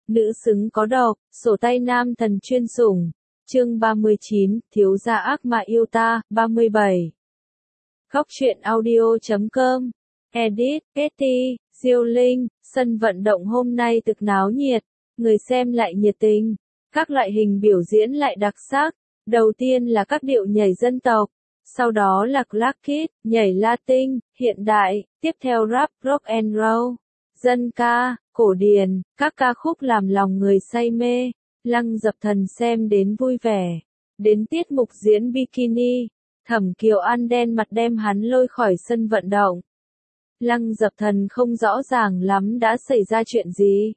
Nữ xứng có độc, sổ tay nam thần chuyên sủng. Chương 39, thiếu gia ác mà yêu ta, 37. Góc truyện audio.com. Edit, Katy, Diêu Linh, sân vận động hôm nay thực náo nhiệt, người xem lại nhiệt tình, các loại hình biểu diễn lại đặc sắc. Đầu tiên là các điệu nhảy dân tộc, sau đó là Clark Kid, nhảy Latin, hiện đại, tiếp theo rap, rock and roll, dân ca, cổ điển, các ca khúc làm lòng người say mê. Lăng Dập Thần xem đến vui vẻ. Đến tiết mục diễn bikini, Thẩm Kiều An đen mặt đem hắn lôi khỏi sân vận động. Lăng Dập Thần không rõ ràng lắm đã xảy ra chuyện gì.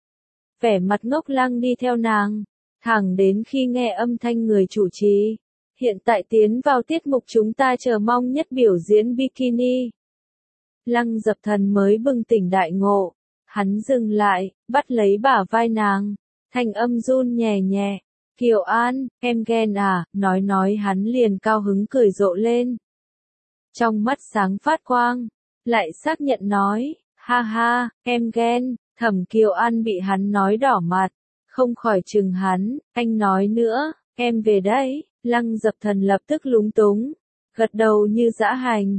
Vẻ mặt ngốc lăng đi theo nàng, thẳng đến khi nghe âm thanh người chủ trì. Hiện tại tiến vào tiết mục chúng ta chờ mong nhất biểu diễn bikini. Lăng Dập Thần mới bừng tỉnh đại ngộ. Hắn dừng lại, bắt lấy bả vai nàng. Thanh âm run nhẹ nhẹ. Kiều An, em ghen à, nói hắn liền cao hứng cười rộ lên. Trong mắt sáng phát quang, lại xác nhận nói, ha ha, em ghen. Thẩm Kiều An bị hắn nói đỏ mặt, không khỏi chừng hắn, anh nói nữa, em về đây. Lăng Dập Thần lập tức lúng túng, gật đầu như dã hành.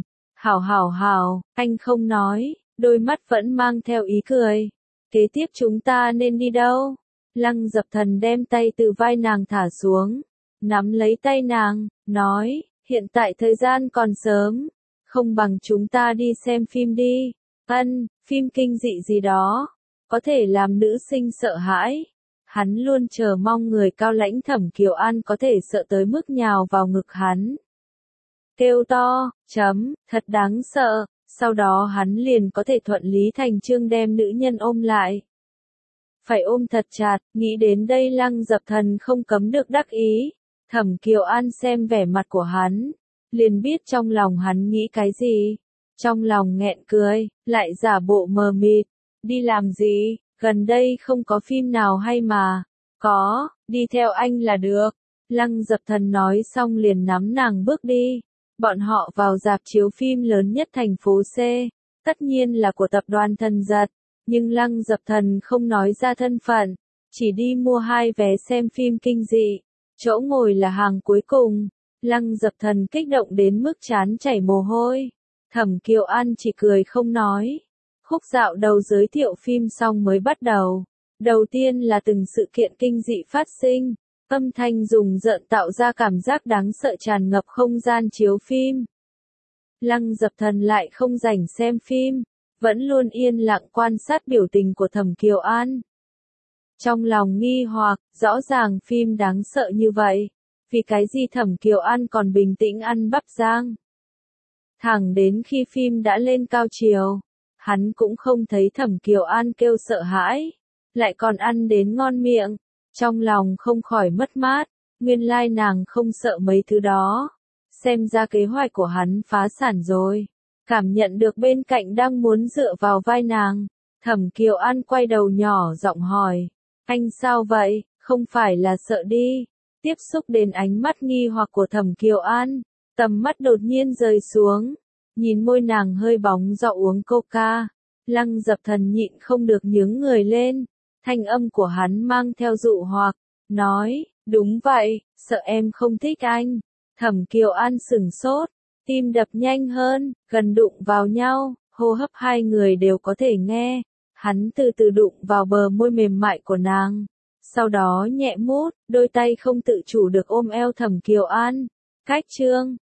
Hảo, anh không nói, đôi mắt vẫn mang theo ý cười. Kế tiếp chúng ta nên đi đâu? Lăng Dập Thần đem tay từ vai nàng thả xuống, nắm lấy tay nàng, nói, hiện tại thời gian còn sớm, không bằng chúng ta đi xem phim đi. Phim kinh dị gì đó, có thể làm nữ sinh sợ hãi. Hắn luôn chờ mong người cao lãnh Thẩm Kiều An có thể sợ tới mức nhào vào ngực hắn. Kêu to, thật đáng sợ, sau đó hắn liền có thể thuận lý thành chương đem nữ nhân ôm lại. Phải ôm thật chặt, nghĩ đến đây Lăng Dập Thần không cấm được đắc ý. Thẩm Kiều An xem vẻ mặt của hắn, liền biết trong lòng hắn nghĩ cái gì. Trong lòng nghẹn cười, lại giả bộ mờ mịt. Đi làm gì, gần đây không có phim nào hay mà. Có, đi theo anh là được. Lăng Dập Thần nói xong liền nắm nàng bước đi. Bọn họ vào rạp chiếu phim lớn nhất thành phố C, tất nhiên là của tập đoàn Thần Giật, nhưng Lăng Dập Thần không nói ra thân phận, chỉ đi mua 2 vé xem phim kinh dị, chỗ ngồi là hàng cuối cùng. Lăng Dập Thần kích động đến mức trán chảy mồ hôi, Thẩm Kiều An chỉ cười không nói. Khúc dạo đầu giới thiệu phim xong mới bắt đầu. Đầu tiên là từng sự kiện kinh dị phát sinh. Âm thanh rùng rợn tạo ra cảm giác đáng sợ tràn ngập không gian chiếu phim. Lăng Dập Thần lại không rảnh xem phim, vẫn luôn yên lặng quan sát biểu tình của Thẩm Kiều An. Trong lòng nghi hoặc, rõ ràng phim đáng sợ như vậy, vì cái gì Thẩm Kiều An còn bình tĩnh ăn bắp rang. Thẳng đến khi phim đã lên cao chiều, hắn cũng không thấy Thẩm Kiều An kêu sợ hãi, lại còn ăn đến ngon miệng. Trong lòng không khỏi mất mát, nguyên lai nàng không sợ mấy thứ đó. Xem ra kế hoạch của hắn phá sản rồi. Cảm nhận được bên cạnh đang muốn dựa vào vai nàng, Thẩm Kiều An quay đầu nhỏ giọng hỏi, anh sao vậy, không phải là sợ đi. Tiếp xúc đến ánh mắt nghi hoặc của Thẩm Kiều An, tầm mắt đột nhiên rơi xuống, nhìn môi nàng hơi bóng do uống coca. Lăng Dập Thần nhịn không được nhướng người lên. Thanh âm của hắn mang theo dụ hoặc, nói, đúng vậy, sợ em không thích anh. Thẩm Kiều An sửng sốt, tim đập nhanh hơn, gần đụng vào nhau, hô hấp hai người đều có thể nghe. Hắn từ từ đụng vào bờ môi mềm mại của nàng, sau đó nhẹ mút, đôi tay không tự chủ được ôm eo Thẩm Kiều An. Cách chương